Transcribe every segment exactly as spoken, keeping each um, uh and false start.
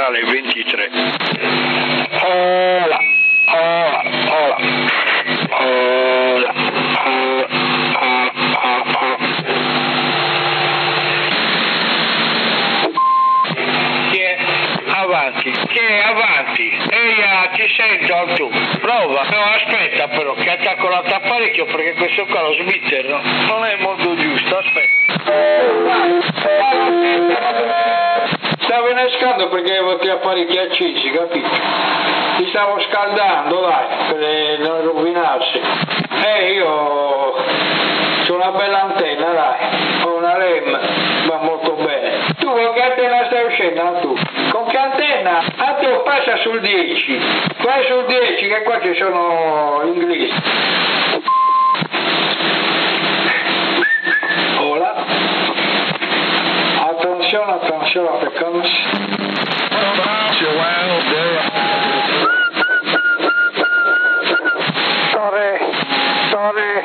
canale ventitré. Hola, hola, hola, hola, Che è avanti, che è avanti, ehi, ah, ti sento tu, prova, no aspetta però, che attacco l'apparecchio perché questo qua lo smetterlo, non è molto giusto, aspetta. Stavo innescando perché avevo tre apparecchi accesi, capito? Ti stavo scaldando, dai, per non rovinarsi. E io ho una bella antenna, dai, ho una R E M, va molto bene. Tu con che antenna stai uscendo, tu? Con che antenna? A tu passa sul dieci, vai sul dieci che qua ci sono gli inglesi. Hola. Attenzione, attenzione, peccamos. Torre, torre.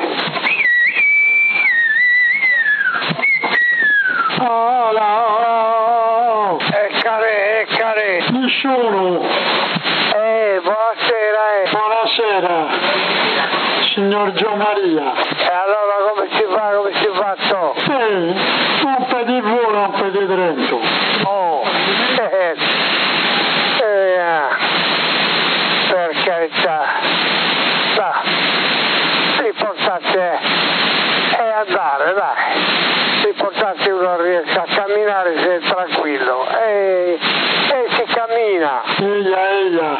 Hola, oh, eccare, eccare. Nessuno. Eh, buonasera, eh. Buonasera, signor Gio Maria. E allora come si fa, come si fa, so? Ehi, un po' di volo, un po' di Trento. Oh, eh, eh, ah, per carità, dai, l'importante è, è andare, dai, l'importante è uno riesca a camminare se è tranquillo, e, e si cammina. Eia, eia.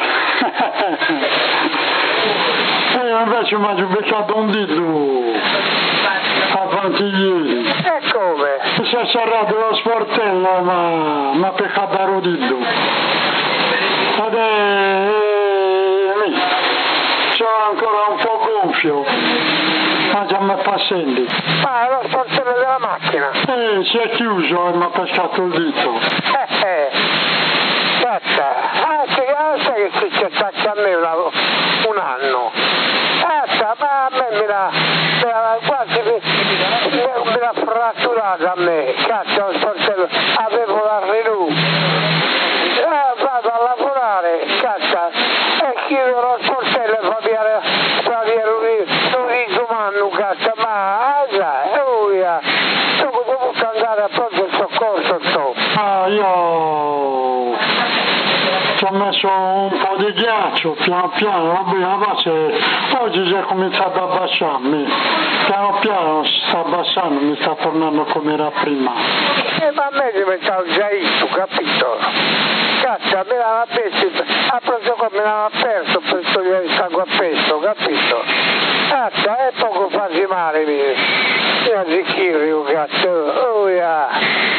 E invece mi ha beccato un dito avanti ieri. E come? Si è serrato lo sportello, ma mi ha peccato a dito. Ed è... sono ancora un po' gonfio, ma già mi fa sentire. Ah, è lo sportello della macchina. Eh, si è chiuso e mi ha pescato il dito. Eh, eh, cazzo, ah, che cosa che si ci attacca a me una, un anno? Cazzo, ma a me me l'ha, me l'ha, quasi, me, me l'ha fratturata a me, cazzo, lo sportello, avevo la Renault. Eh, vado a lavorare, cazzo, e chiudo lo sportello e fa via, fa via un disumano, cazzo, ma, ah, già, oh, yeah. Dopo dovuto andare a pronto il soccorso, so. Ah, io ci ho messo un po' di ghiaccio, piano piano, vabbè, la base oggi si è cominciato a abbassarmi, piano piano si sta abbassando, mi sta tornando come era prima. E ma a me diventavo già io, capito? Cazzo, me l'aveva perso, a pronto qua me l'aveva perso per togliere il sangue a pesto, capito? Cazzo, è poco farsi male, mi. Io zicchirrio, cazzo, oh yeah,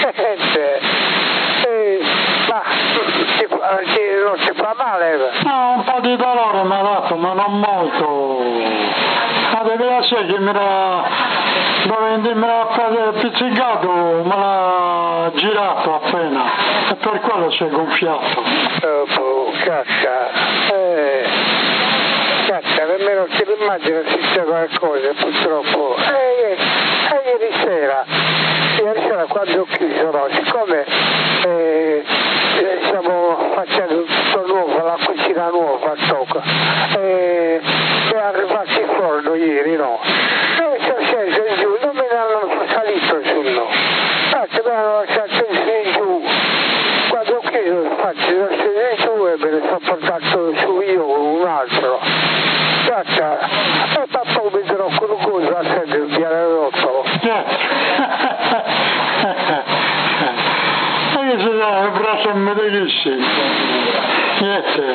eh, ma si fa, si, non si fa male? No, un po' di dolore mi ha dato, ma non molto. Ma deve essere che mi era, dove mi era pizzicato, me l'ha girato appena, e per quello si è gonfiato. Oh, boh, cacca, eh, cacca, nemmeno ti immagino se c'è qualcosa, purtroppo. Eh, eh, ieri sera, ieri sera quando ho chiuso, no, siccome eh, eh, stiamo facendo tutto nuovo, la cucina nuova, tocca, eh, è arrivato il forno ieri, no? E sono sceso in giù, non me ne hanno salito su, no? Cazzo, me ne hanno lasciato in giù. Quando ho chiuso, faccio la sceso in giù e me ne sono portato su io con un altro. Cazzo, e papà mi trovo con un coso a sentire il pianerottolo. E che si dà, il braccio a medicissimo. Niente.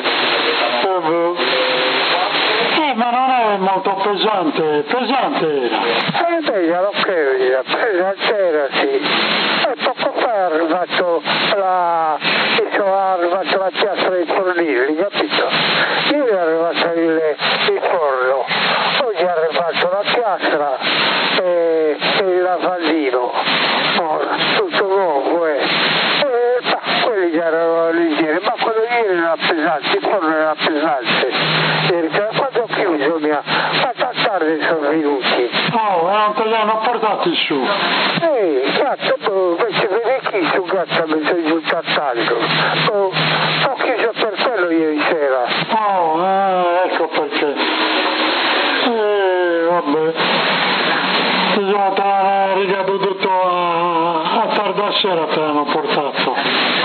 Eh, ma non è molto pesante, pesante era. Eh beh, io lo credo, pesante era, sì. E poco fa è arrivato la, mi sono arrivato la piazza dei fornili, capito? Ieri è arrivato il, il forno, oggi è arrivato la piastra e, e il lavandino, oh, tutto nuovo, eh. E bah, quelli che erano leggeri, ma quello ieri era pesante, il forno era pesante. Ieri, quando ho chiuso mi ha, ma tan tardi sono venuti. Oh, e non te li hanno portati su. Ehi, cazzo, invece vedi chi su gatta mi sei giù tanto? Ho, ho chiuso per quello ieri sera. Oh, eh, ecco perché. Eh, vabbè. Bisogna stare rigato tutto a, a tarda sera te l'hanno portato.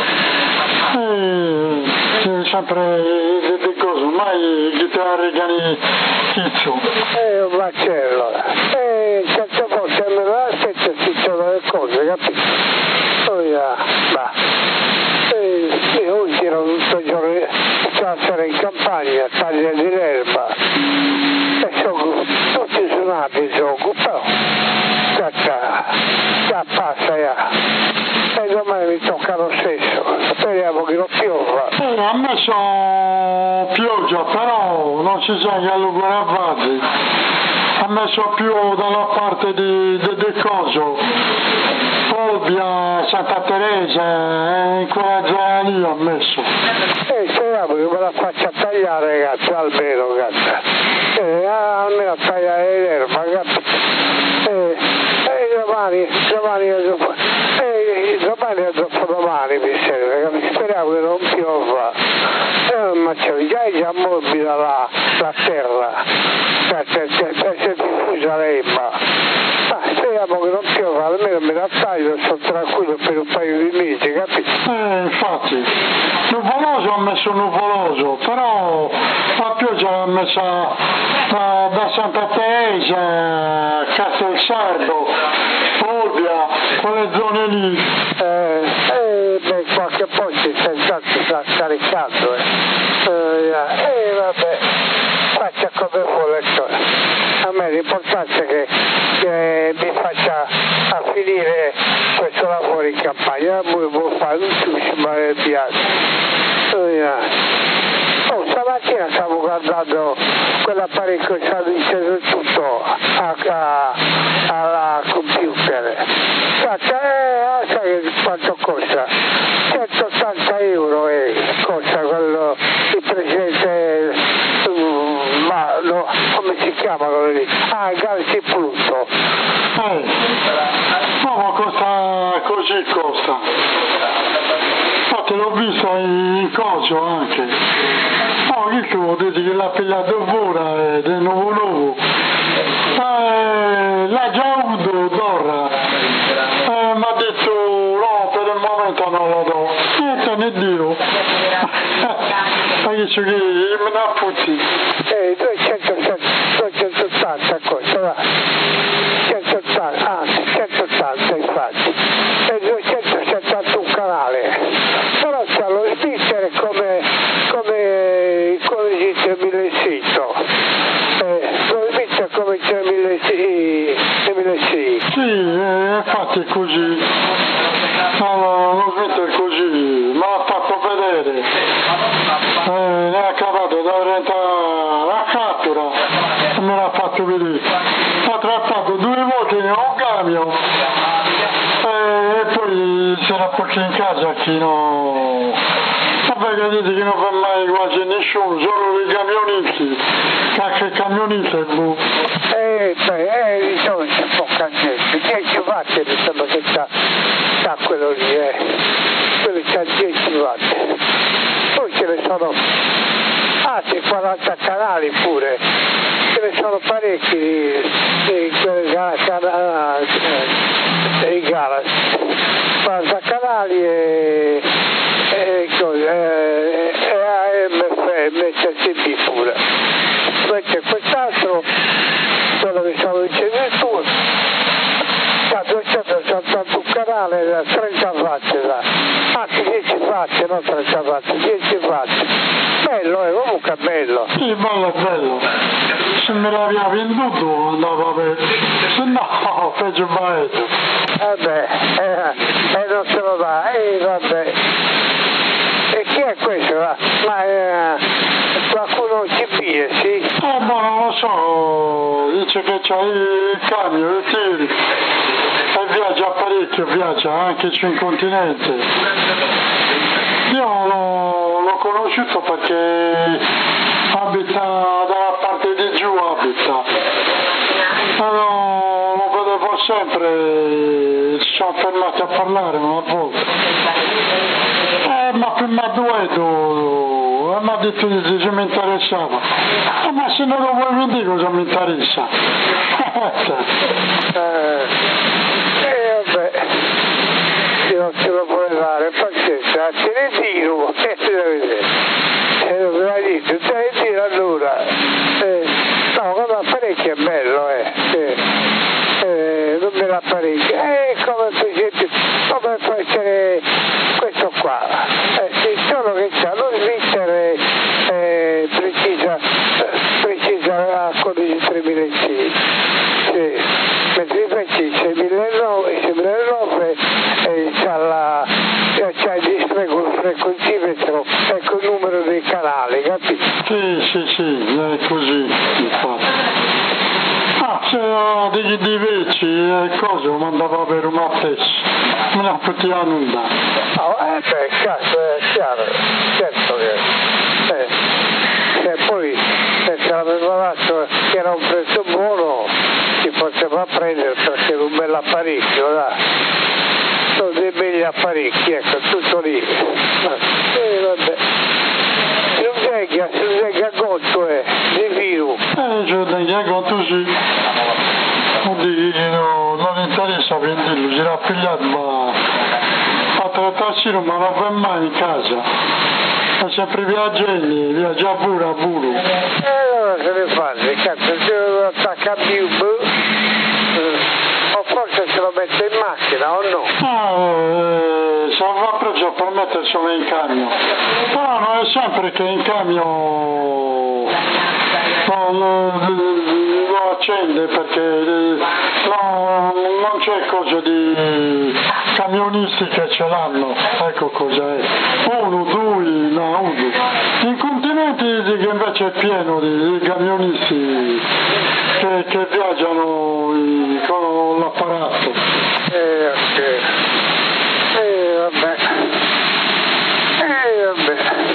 Eh, eh, sempre di, di cosa, ormai chi te la regani chizzo. Eh, un macello. Eh, certe volte me lo aspetto si sono le cose, capito? Oh, yeah. Ma, eh, io oggi ero tutto il giorno a stare in campagna, a tagliare l'erba. E sono tutti suonati il gioco, però già, già, già passa, yeah. E domani mi tocca lo stesso, speriamo che non piova. Eh, ha messo pioggia, però non si sa che lo guardate. Ha messo più dalla parte di, di, di Coso, Olbia, Santa Teresa, eh, in quella zona lì ha messo. E eh, speriamo che me la faccia tagliare, ragazzi, almeno, ragazzi. Eh, almeno tagliare l'erba, ragazzi. Eh, eh, domani, domani, eh, domani e dopodomani mi serve, ragazzi. Speriamo che non piova. Eh, ma c'è già è già morbida la, la terra, per essere diffusa l'erba. Ma speriamo che non piova, almeno me la taglio, sono tranquillo per un paio di mesi, capito? Eh, infatti, nuvoloso ha messo nuvoloso, però la pioggia l'ha messa da, da Santa Teresa, Castelsardo, Olbia, quelle zone lì. Eh, eh, beh, qualche posto senz'altro sta scaricando, eh. Eh, eh, vabbè, faccia come vuole, a me l'importante è che, che mi faccia a finire questo lavoro in campagna, poi devo fare un sushi, ma mi piace. Oh, stamattina stavo guardando quell'apparecchio che sta dicendo tutto a, a, alla computer. Caccia, eh, sai quanto costa? centottanta euro eh, costa quello, il presidente, um, ma no, come si chiama quello lì? Ah, il Galaxy Pluto. Eh, no, ma costa così costa. Infatti l'ho visto in coso anche. No, che tu dici che l'ha pigliato ora eh, del nuovo nuovo. Eh, l'ha già avuto d'ora. Eh, mi ha detto no, per il momento non lo do. Niente, ne Dio. Ma che c'è che me ne apputti. Eh, duecentottanta costa, va. centottanta, anzi centottanta infatti. E duecentosettantuno canale. Però c'ha lo speaker come, come il Collegio Millesito. Eh, lo speaker come c'è Millesito. Sì, eh, infatti è così. No, lo smetto è così, me l'ha fatto vedere. Eh, ne ha acabato da orientare la cattura e me l'ha fatto vedere. Ha trattato due volte in un camion eh, e poi si era portato in casa chi no. Vabbè che dite che non fa mai quasi nessuno, solo i camionisti. Cacche camionista e boh. Eh, beh, eh, insomma c'è poca gente. dieci watt mi sembra che c'ha, c'ha quello lì, eh. Quello c'ha dieci watt. Poi ce ne sono altri quaranta canali pure. Ce ne sono parecchi di, di quelle canali, dei Galaxy. quaranta canali e, e, e, e A M F M, C B pure. Poi c'è quest'altro, quello che stavo dicendo tu, da duecentosessantadue canale da trenta watt, da, anzi dieci watt, non trenta watt, dieci watt. Bello, eh, comunque è bello. Sì, bello è bello. Se me l'aveva venduto andava bene, se no peggio maestro. Eh beh, eh, eh, non se lo dà, eh vabbè. E chi è questo? Va? Ma eh, qualcuno ci piglia, sì? Eh, ma non lo so, dice che c'ha il camion, il tiri, e viaggia parecchio, viaggia anche su un continente. Io l'ho, l'ho conosciuto perché abita dalla parte di giù, abita. Allora, lo vedevo sempre, ci siamo fermati a parlare una volta. detto che se mi interessava. Eh, ma se non lo vuoi vedere cosa mi interessa? eh, eh, vabbè, io non te lo puoi dare, pazienza, te ne tiro, e te lo vedete. E lo vai dire, te ne tiro allora. Eh, no, come apparecchio è bello, eh. eh. Eh, non me l'apparecchia, eh, come per esempio, come può essere questo qua, eh, sì, solo che c'ha lo svizzere eh, precisa, precisa a codice tremilasei, sì, mentre invece c'è millenovecento e c'ha la c'ha il display col frequenzimetro e col numero dei canali, capito? Sì, sì, sì, è così, infatti. Ah, se ho degli diveci e cose lo mandavo per un mattesso, non ha tutti a nulla. Oh, eh beh, cazzo, è chiaro, certo che... Eh, e poi, se ce l'aveva fatto che era un prezzo buono, si poteva prendere perché era un bel apparecchio, dai. Sono dei belli apparecchi, ecco, tutto lì. Eh, vabbè. Si legga, si legga gotto, eh, di più. Eh, ci legga gotto, sì. Oddio, no, non interessa venderlo, si l'ha pigliato, ma a trattarsi non me lo fa mai in casa. È sempre viaggiando, viaggia pure a volo. E allora se ne fanno, cazzo, se lo attacca più, o forse se lo mette in macchina o no? Ah, eh, se lo fa preso per metterselo in camion. Però non è sempre che in camion lo, lo, lo accende perché no, non c'è cosa di camionisti che ce l'hanno, ecco cos'è. Uno, due, no, uno. In continenti che invece è pieno di, di camionisti che, che viaggiano in, con l'apparato. Eh, ok. Eh, vabbè. Eh, vabbè.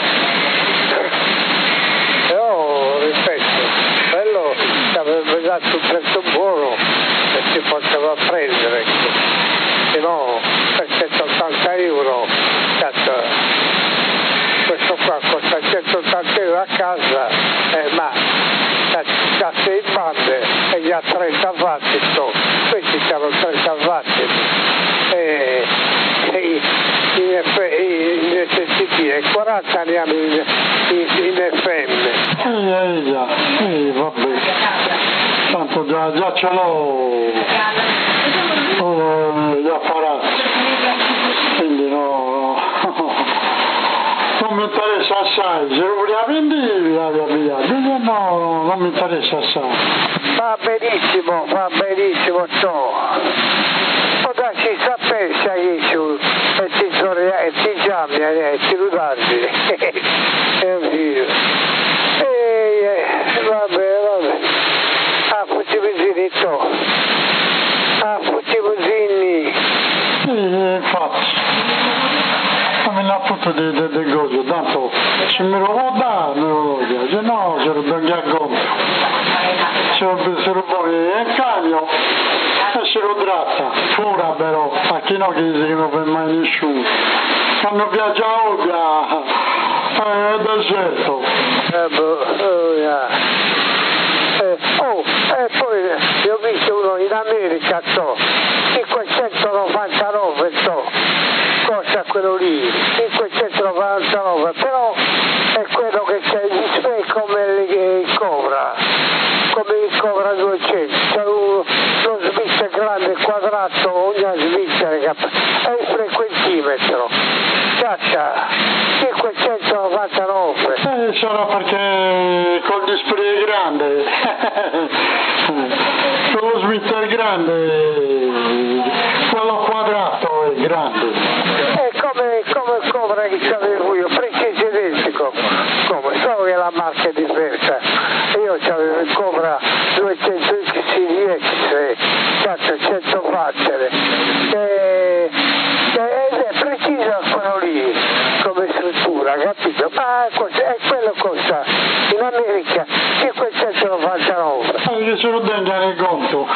Però, ripeto, quello che avrebbe dato un prezzo buono e si poteva prendere, ecco. Se no, per centottanta euro, cazzo, questo qua costa centottanta euro a casa, eh, ma c'ha sei bande e gli ha trenta vatti, so. Questi hanno trenta vatti e, e in, in S C P e quaranta andiamo in, in, in F M. Eh, eh, già, eh, vabbè, tanto già, già ce l'ho oh, gli apparati, quindi no, non mi interessa assai, se lo voleva vendere via via via, dico no, non mi interessa assai. Va benissimo, va benissimo ciò. Può darci sapere che su e ti sorria e ti chiami e ti rudardi. È vero. E vabbè, vabbè. Ah, futti benzini to. Ah, futti benzini. Sì, infatti, non me ne ha tutto di, di, di cose, tanto se me lo vuoi dare me lo voglio, se no se lo do a conto. Se lo, se lo vuoi in cambio e se lo tratta, fuori però, a chi no che dice che non fa mai nessuno. Quando viaggia a Olbia è deserto. Eh, boh, oh, yeah. eh, oh, e poi io ho visto uno in America, so, cinquecentonovantanove, so, costa quello lì, cinquecentonovantanove, però è quello che c'è il display come il Cobra, come il Cobra duecento, c'è uno, lo Svizzera grande quadrato, ogni Svizzera, è il frequentimetro, caccia, cinquecentonovantanove. Eh, sarà perché col display è grande, con lo Svizzera grande, quello quadrato è grande. È come, come il Cobra che avevo io, preciso identico, come, solo che la marca è diversa. Io avevo il Cobra duecento X D X, cazzo, cento watt, e, ed è preciso quello lì, come struttura, capito? Ma è quello costa, in America, cinquecentonovantanove. Che se lo tenga in conto.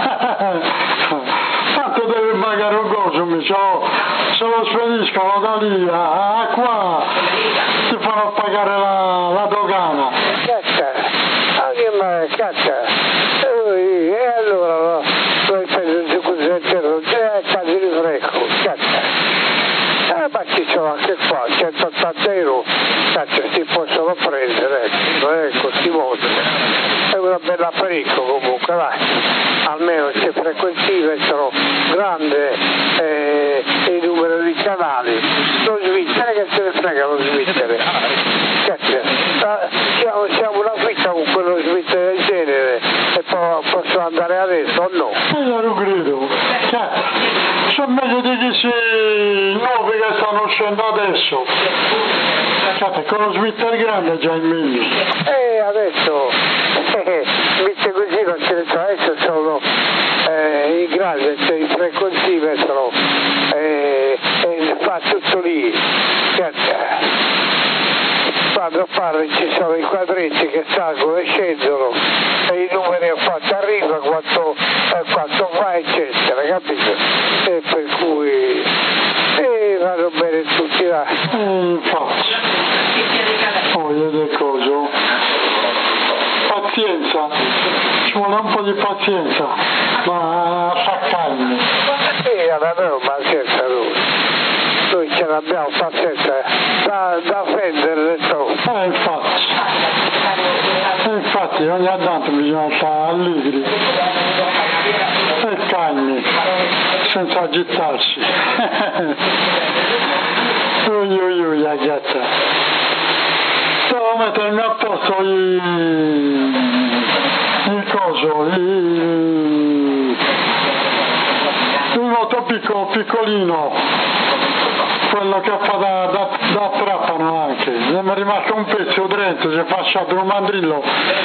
Tanto deve pagare un coso, mi so, se lo spediscono da lì a, a qua, ti fanno a pagare la, la dogana. Caccia, anche me, caccia. E, e allora no, noi pensiamo così a terra, e cazzo di frecco, caccia. Eh, ma ci sono anche qua, centottanta euro, caccia, si possono prendere, non è così molto. È una bella parecchio comunque, vai. Almeno c'è frequentimetro grande eh, e il numero di canali. Lo Svizzera che se ne frega lo Svizzera. Caccia, siamo, siamo una fitta con quello Svizzera del genere e poi posso andare adesso o no? Io lo credo, cioè, sono meglio di chi si nuovi che stanno uscendo adesso. Cioè, con lo Svizzera grande già in meglio. E adesso, eh, visto così non ce ne so, adesso sono eh, i grandi, cioè il frequentimetro e eh, fa tutto lì. Caccia. Quando parli ci sono i quadretti che salgono e scendono e i numeri a quanto arriva, quanto, eh, quanto va eccetera, capito? E per cui eh, vanno bene tutti là. E infatti, poi del coso, pazienza, ci vuole un po' di pazienza, ma fa calmi. Sì, abbiamo pazienza noi. Noi ce l'abbiamo pazienza da, da fendere tutto. Eh, infatti, e infatti ogni tanto bisogna stare allegri e calmi, senza agitarsi. Ui ui ui, la gatta. Devo mettermi a posto il, il coso, il, il moto piccolo, piccolino. Quello che fa da, da, da trapano anche, mi è rimasto un pezzo dentro, si è fasciato un mandrillo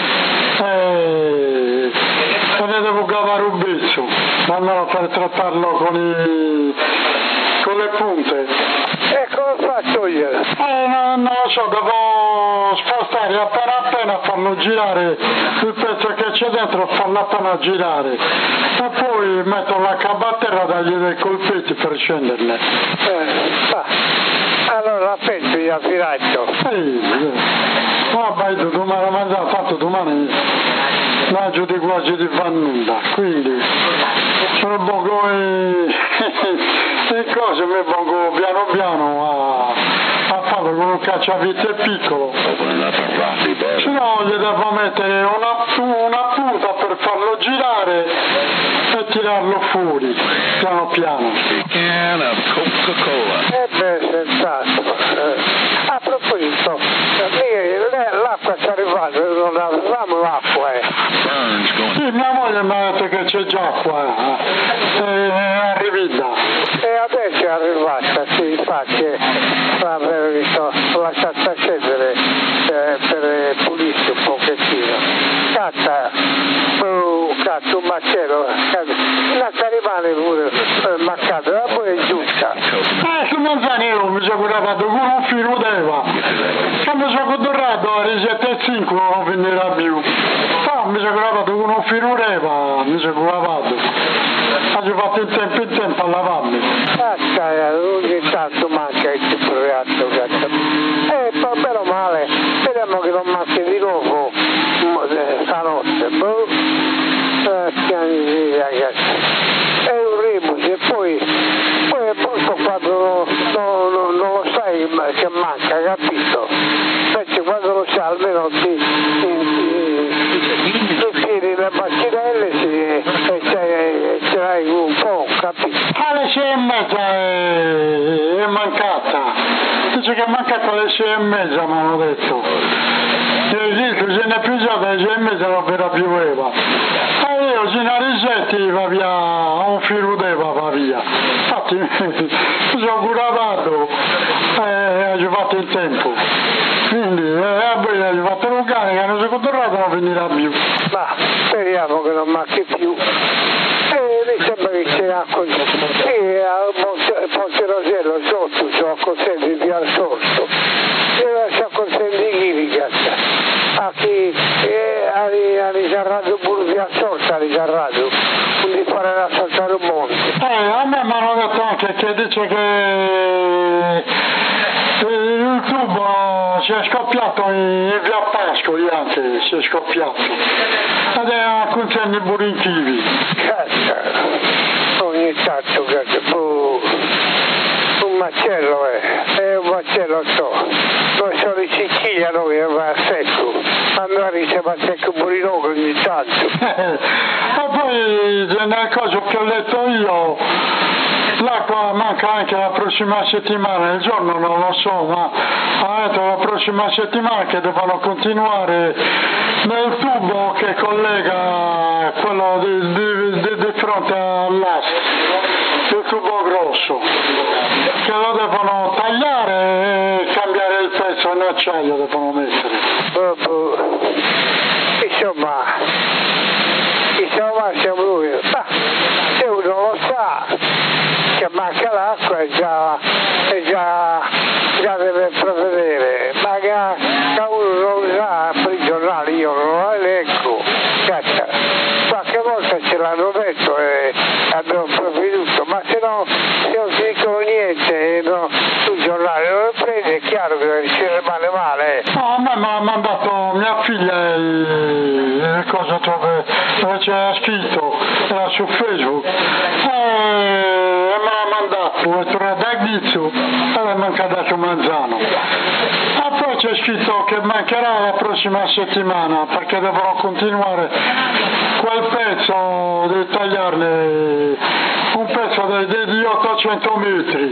e se ne devo cavare un pezzo, andare per trattarlo con, i, con le punte. E come faccio io? Eh, non, non lo so, devo spostare appena appena, farlo girare il pezzo che c'è dentro, farlo appena girare e poi metto la cabatterra, dargli dei colpetti per scenderle. Eh, ah. Allora penso di affiraggio. Sì, no, ma io domani ho mangiato, tanto domani non giù di quasi di fa nulla, quindi sono poco e, e cose mi pongo piano piano a, a farlo con un cacciavite piccolo, se no gli devo mettere una, una punta per farlo girare e tirarlo fuori piano piano. Eh beh, senz'altro. Eh, a proposito, eh, l'acqua sta arrivando, non avevamo l'acqua, eh. Sì, mia moglie mi ha detto che c'è già qua, eh, è arrivata. E adesso è arrivata, sì, infatti, l'avevo visto, l'ho lasciata scendere eh, per pulirsi un pochettino. Cazzo, oh, cazzo, un macello, lascia rimane pure eh, marcato, la poi è giusta. Eh, su Manzanero mi sono guardato con un filo d'Eva, che mi sono contornato a risette e cinque non finirà più. Ah, mi sono guardato con un filo d'Eva, mi sono lavato. Ho fatto in tempo in tempo a lavarmi. Cazzo, ogni tanto manca il tipo reatto, cazzo. Eh, poi però male, speriamo che non manchi di nuovo stanotte, boh. Eh, piani ragazzi. È un rebus e poi, poi è brutto quando non, non, non lo sai che manca, capito? Invece quando lo sai almeno ti, ti, ti, ti tiri le macchinelle e ce l'hai un po', capito? Alle sei e mezza è, è mancata. Dice che è mancata alle sei e mezza, mi hanno detto. E dico, se ne è pigiata alle sei e mezza non verrà più Eva. E io, se ne risetti, va via, un filo d'Eva va via. Infatti, mi sono curavato e ho fatto il tempo. Quindi, eh, bene, ho fatto un cane che non si è controllato, non finirà più. Ma speriamo che non manchi più. E mi sembra che c'è acqua. E al Ponte, Ponte Rosello sotto, sono consenti via al sorso. E lascia consenti chi cazzo. A chi ha ricarrato pure via al sorso, ha ricarrato. Quindi fare la saltare un monte. Eh, a me mi hanno detto anche che dice che il tubo si è scoppiato in via Pascoli anche, si è scoppiato. Ed è a concerni buritivi. Cazzo, ogni tanto che boh, un macello è, è un macello so. Noi sono in Sicilia, noi va a secco. Andare a va a secco burino ogni tanto. E poi nel coso che ho letto io, l'acqua manca anche la prossima settimana, il giorno non lo so, ma ha detto la prossima settimana che devono continuare nel tubo che collega quello di, di, di, di fronte all'ast, il tubo grosso, che lo devono tagliare e cambiare il pezzo in acciaio, devono mettere. Oh, oh. Insomma, insomma siamo lui, ma se uno lo sa che manca l'acqua è già, è già, già deve provvedere, ma che, che uno non lo sa per i giornali, io non lo leggo, cazzo, qualche volta ce l'hanno detto e abbiamo provveduto, ma se no, se non si dicono niente no, sul giornale non lo prende, è chiaro che ci rimane male. No, a me mi ha mandato mia figlia il cosa dove, dove c'era scritto, era su Facebook, e me l'ha mandato, è tornato da Ghizzo e le manca dato Manzano. E poi c'è scritto che mancherà la prossima settimana perché devono continuare quel pezzo di tagliarne, un pezzo di, di, di ottocento metri.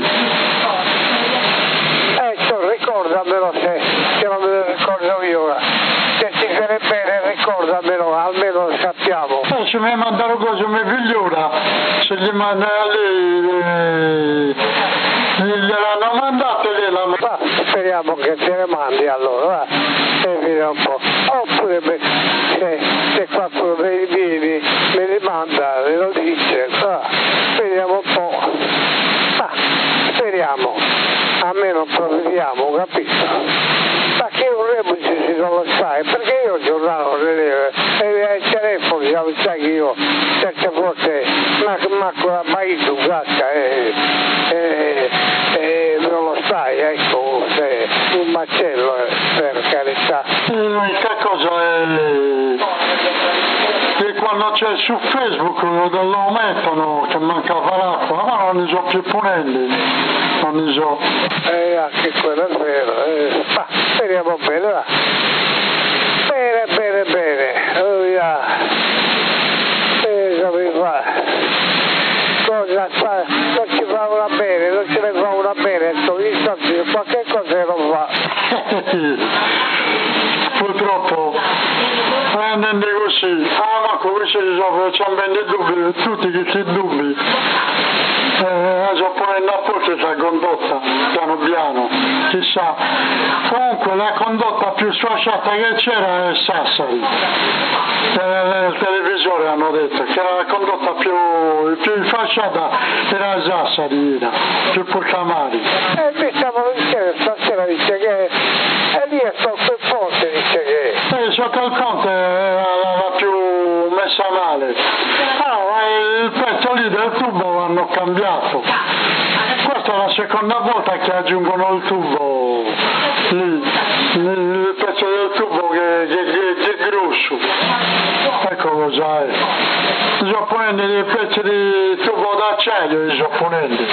Ecco, ricordamelo se, se non me lo ricordo io. Se ti viene bene ricordamelo, almeno lo sappiamo. E se mi mandano cose mi figliura, se gli manda lì, gliel'hanno mandato e gliel'hanno mandato. Speriamo che te ne mandi allora, va, e vediamo un po'. Oppure se, se qualcuno me li viene, me li manda, me lo dice, va, vediamo un po'. Ah, speriamo, almeno provvediamo, capito? Ma che un rebuce se non lo sai, perché io il giornale non le levo, e il telefono, già lo sai che io certe volte manco la maito, gacca, e, e, e non lo sai, ecco, se un macello, per carità. Che cosa è? Che quando c'è su Facebook lo mettono che mancava l'acqua, ma non ne so più punelli, non ne so. Eh, anche quello è vero, eh. Ma speriamo bene, va. Bene, bene, bene. Oh, yeah. Eh, come fa? Cosa fa? Non ci fa una bene, non ce ne fa una bene, sto dicendo qualche cosa che non va. Purtroppo andando così, ah ma come si dice, c'è ben dubbi, tutti questi dubbi. Eh, già poi la porta si è condotta piano piano, chissà. Comunque la condotta più sfasciata che c'era è Sassari. Eh, il televisore hanno detto che la condotta più, più fasciata era Sassari, più Porcamari. E mi stavo dicendo, stasera dice che e lì è sotto il ponte, dice che. Eh, sotto il ponte era la, la più messa male. Ah, il pezzo lì del tubo l'hanno cambiato. Questa è la seconda volta che aggiungono il tubo lì, il pezzo del tubo che, che, che, che è grosso. Ecco cosa è. I giapponesi dei pezzi di tubo d'acciaio, i giapponesi.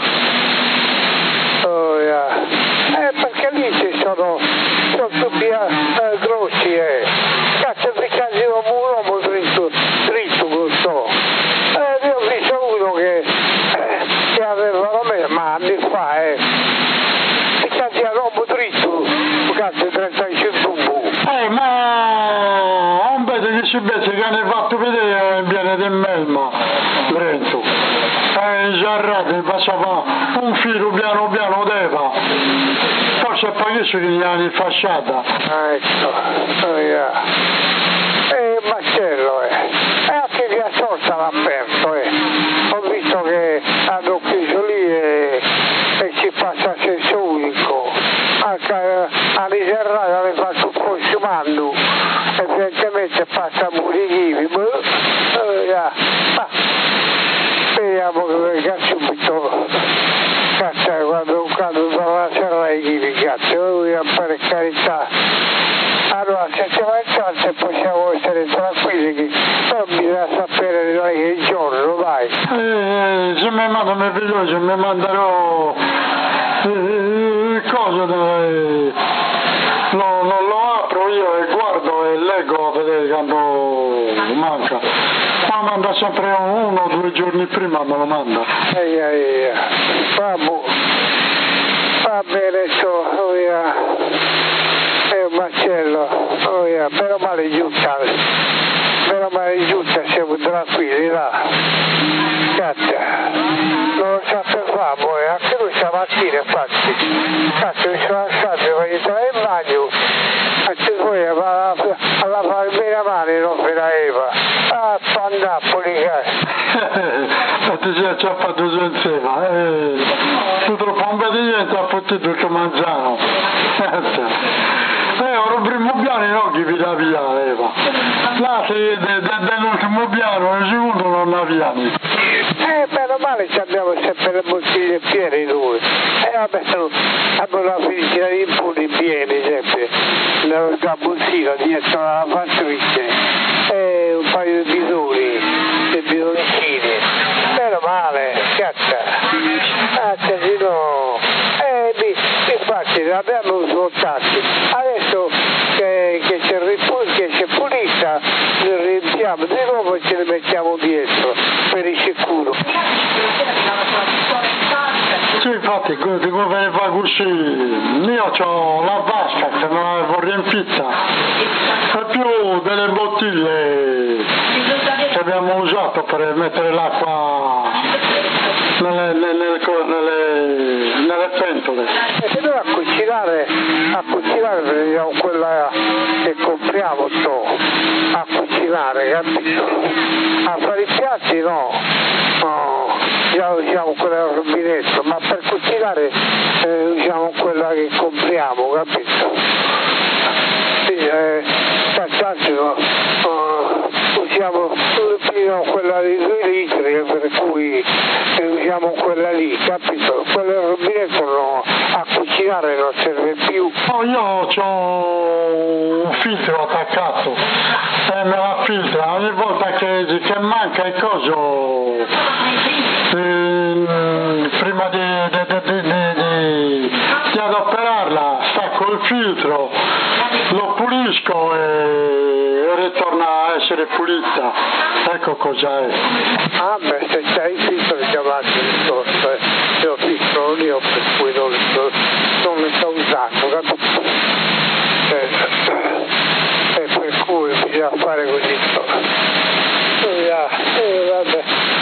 Ah. Oh, yeah. Eh, perché lì ci sono, sono tubi eh, grossi, eh. Cazzo, se casi un uomo dritto, dritto questo. Eh, io ho visto uno che, eh, che aveva, ma anni fa, eh. Se casi a uomo dritto, cazzo, trentacinque tubo. Eh, ma non vedo che si vede che hanno fatto vedere in Viale del Melma, Brento. Eh, in Giarrate passava un filo piano piano d'Eva. Forse è parecchio che gli hanno fasciata. Ah, ecco, oh, yeah. Eh, macello, eh. E anche via Sorsa l'ha aperto, eh. Ho visto che hanno chiuso lì e, e ci passa a senso unico. Anche eh, a Riserrata le fa un po' sciumando. Evidentemente passa a Murichivi. Oh, yeah. Ah, speriamo che venga subito. Cazzo, quando, quando torna a Serra i Chivi. verità. Allora, se siamo in casa possiamo essere tranquilli, che però bisogna sapere noi che il giorno, vai. Eh, se mi manda mi figlio, se mi manderò eh, cosa dove no, non lo apro io e guardo e leggo a vedere quando manca. Ma manda sempre uno o due giorni prima, me lo manda. Ehi, ehi, vabbè, va bene, so, oh yeah. È un macello, oh yeah. Meno male giunta, meno male giunta, siamo tranquilli là. Cazzo, non lo sapevamo, eh. Anche noi stamattina infatti, cazzo mi sono alzato, mi voglio entrare in bagno, anche poi alla, alla farmina mani non me la Eva, ah, Napoli, cazzo. Ti sei acciappato su insieme, eh. Purtroppo un bediglietto ha fottuto tutto mangiano. Eh, ora primo piano no chi vi dà via, Eva. Là se dell'ultimo piano, il secondo non la via. Eh, meno male ci abbiamo sempre le bottiglie piene noi. Eh, vabbè, abbiamo la felicità di impuri pieni sempre. Nella gabuzzina dietro alla fattrice. E un paio di bidoni, dei bidoncini. Meno male, cazzo. Cazzo, sì no. Eh, infatti l'abbiamo svuotati. Adesso che, che c'è il che c'è pulita, li riempiamo di nuovo e ce li mettiamo dietro per il sicuro. Sì, infatti, di come fa così, io ho la vasca che non l'avevo riempita, e più delle bottiglie che abbiamo usato per mettere l'acqua nelle, nelle, nelle, nelle pentole. E noi a cucinare, a cucinare prendiamo quella che compriamo, so, a cucinare, capito? A fare i piatti no, no, già usiamo quella al rubinetto, ma per cucinare eh, usiamo quella che compriamo, capito? Sì, eh, tanto no, uh, usiamo prima quella di due litri, per cui eh, usiamo quella lì, capito? Quella al rubinetto no, a cucinare non serve più. Oh, io ho un filtro attaccato e me la filtra ogni volta che, che manca il coso, eh, prima di, di, di, di, di adoperarla stacco il filtro, lo pulisco e ritorna a essere pulita. Ecco cos'è. Ah beh, se c'hai il filtro chiamato il corso, eh. Io ho filtro io per cui non, non mi sto usando, capito? Eh, e per cui bisogna fare così. Eh, vabbè.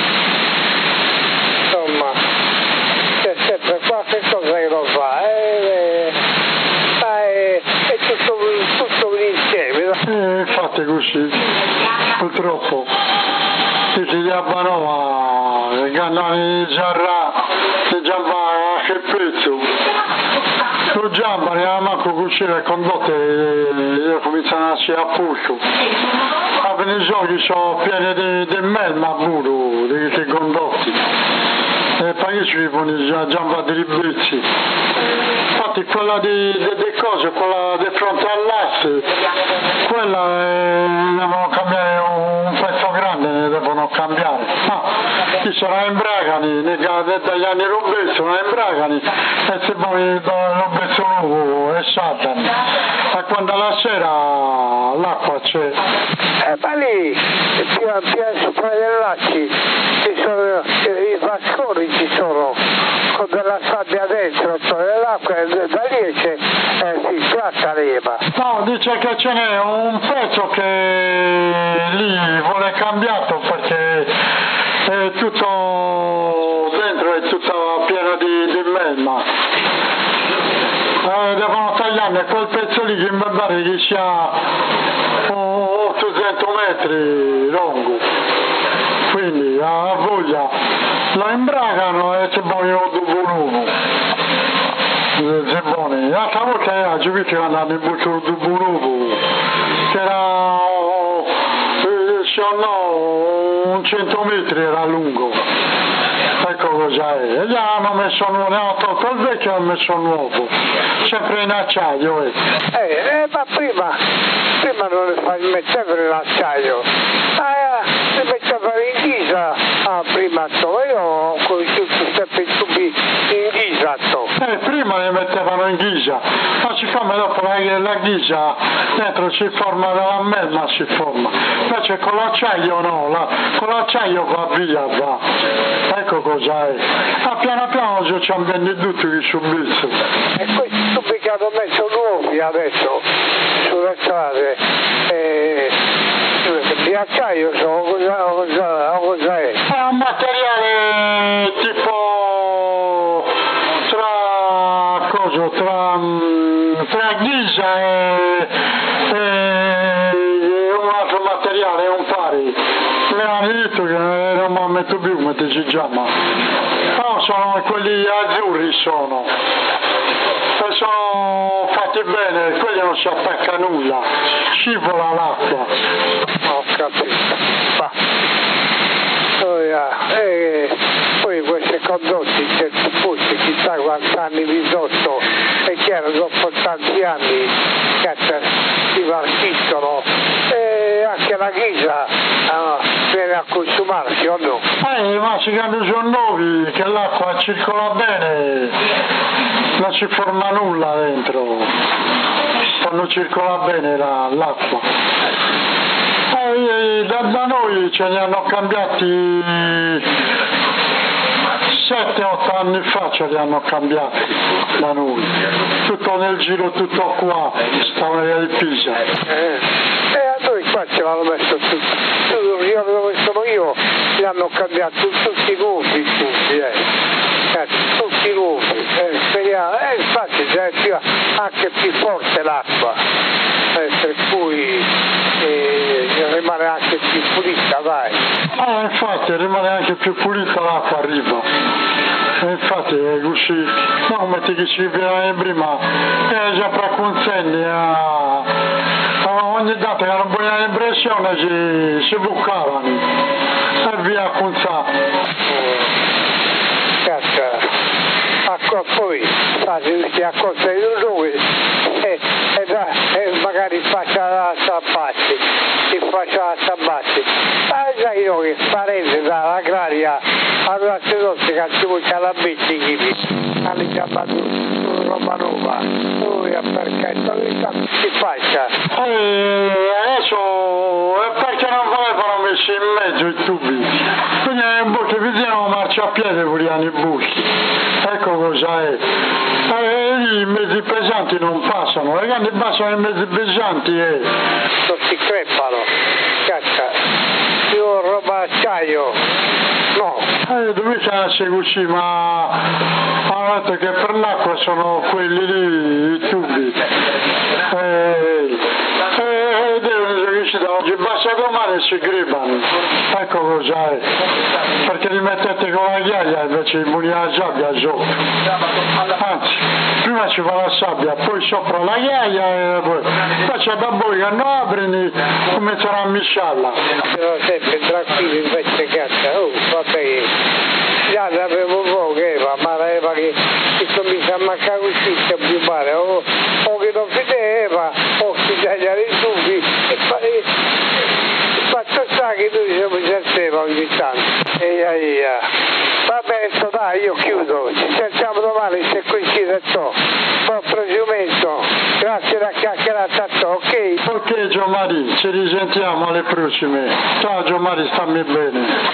Insomma, c'è sempre qualche cosa che non va, eh, eh, è tutto, tutto un insieme. Eh, infatti così, purtroppo, ti si chiamano a cannoni di Giarra, di Giambà, che pezzo. Lo Giamba ne ha manco cucire le condotte e io cominciano a si a pulco. A Venezuela sono pieni di, di melma pure, di questi condotti. E poi ci pone già Giamba di ribezzi. Infatti quella di, di, di cose, quella di fronte all'asse, quella eh, devono cambiare un pezzo grande, ne devono cambiare. Ah, chi sono imbragani, dagli anni Robè sono imbragani e se poi Robezzo nuovo e Satan. Ma quando alla sera l'acqua c'è. Eh, ma lì, più, più sopra dei lacci, ci sono i vasconi, ci sono con della sabbia dentro, cioè l'acqua da lì c'è, eh, si schiaccia l'Eva. No, dice che ce n'è un pezzo che lì vuole cambiato perché è tutto dentro, è tutto pieno di, di melma. Eh, devono tagliarne quel pezzo lì che mi pare che sia ottocento metri lungo, quindi a voglia la imbragano e se vogliono dopo l'uno. Se buoni, l'altra volta oggi qui che andando in buccio di Burubu, che era eh, se no un cento metri era lungo, ecco cos'è, e gli hanno messo nuovo, ne hanno tolto il vecchio e hanno messo nuovo, sempre in acciaio. Eh, eh, eh ma prima, prima non le mettevano in acciaio, ah, le mettevano in ghisa, ah, prima so, io ho conosciuto sempre i tubi in ghisa. So. Eh, prima le mettevano in ghisa, ma siccome dopo la, la ghisa dentro si forma della melma, si forma, invece con l'acciaio no, la, con l'acciaio va via, va, ecco cos'è. Ma piano piano ci siamo venduti di subito. E questi tubi che hanno messo nuovi adesso sulle strade, eh, di acciaio sono, cosa, cosa, cosa è? È un materiale tipo tra cosa, tra, tra ghisa e, e un altro materiale, è un pari. Mi hanno detto che non mi metto più, come si chiama. No, sono quelli azzurri sono. E sono fatti bene, quelli non si attacca nulla, scivola l'acqua. Ho capito. Ma. Oh, yeah. E poi questi condotti in certi posti, chissà quanti anni di sotto, è chiaro, dopo tanti anni cazzo, si marchiscono e anche la ghisa ah, viene a consumarsi o no? Eh, ma si quando sono nuovi, che l'acqua circola bene, non si forma nulla dentro, quando circola bene la, l'acqua. Eh, da, da noi ce ne hanno cambiati sette otto anni fa, ce li hanno cambiati da noi, tutto nel giro, tutto qua, stava nel Pisa. Eh, e a noi qua ce l'hanno messo tutto, io dove sono io, li hanno cambiati tutti nuovi, tutti, eh. Tutti nuovi, eh, speriamo, eh, infatti c'è più, anche più forte l'acqua, eh, per cui eh, rimane anche più pulita, dai. Ah, infatti rimane anche più pulita l'acqua arriva. E infatti è così, no, come ti diceva prima, è già per consegni a, a ogni data che non buona impressione si, si bucavano e via con sa. Ecco, poi si accosta di lui e, e, da, e magari faccia la sabbatti, si faccia la sabbatti. Ma sai io che parente dall'agraria aveva sedotto che ci vuole la bici, alle chiamato roba nuova, lui a perché si faccia. E adesso è perché non volevano messi in mezzo i tubi, quindi è un buchi vicino marciapiede volevano i buchi. Ecco cos'è. E lì i mezzi pesanti non passano, e quando passano i mezzi pesanti eh. non si crepano, caccia, io roba acciaio, no. Eh, dovete essere così, ma hanno detto che per l'acqua sono quelli lì, i tubi. Eh, eh, devono riuscire da oggi, basta domani si gribano, ecco cos'è. Perché li mettete con la ghiaia invece di munire la sabbia sotto. Anzi, prima ci fa la sabbia, poi sopra la ghiaia e poi, poi c'è da voi che non apri, comincerà a misciarla. Sono sempre tranquilli invece cazzo, oh vabbè, già ne avevo poco Eva, ma la Eva che, che comincia a mancare così c'è più male, o, o che non vedeva, o che tagliare i tubi, e fa, e, e fatto sta che noi siamo senteva ogni tanto, e aia. Vabbè, sto dai, io chiudo, ci sentiamo domani se coincide ciò. Buon prosciumento, grazie da chiacchierata, ok? Ok Gianmari, ci risentiamo alle prossime. Ciao Gianmari, stammi bene.